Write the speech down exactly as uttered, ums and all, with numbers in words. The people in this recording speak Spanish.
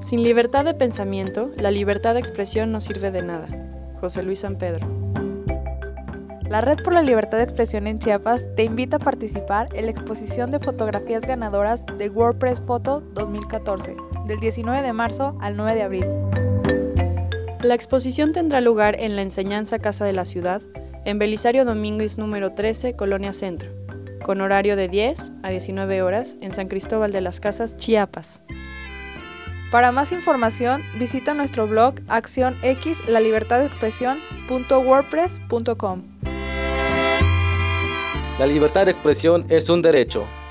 Sin libertad de pensamiento, la libertad de expresión no sirve de nada. José Luis San Pedro. La Red por la Libertad de Expresión en Chiapas te invita a participar en la exposición de fotografías ganadoras del WordPress Photo dos mil catorce, del diecinueve de marzo al nueve de abril. La exposición tendrá lugar en la Enseñanza Casa de la Ciudad, en Belisario Domínguez número trece, Colonia Centro, con horario de diez a diecinueve horas en San Cristóbal de las Casas, Chiapas. Para más información, visita nuestro blog acción x la libertad de expresión punto wordpress punto com. La libertad de expresión es un derecho.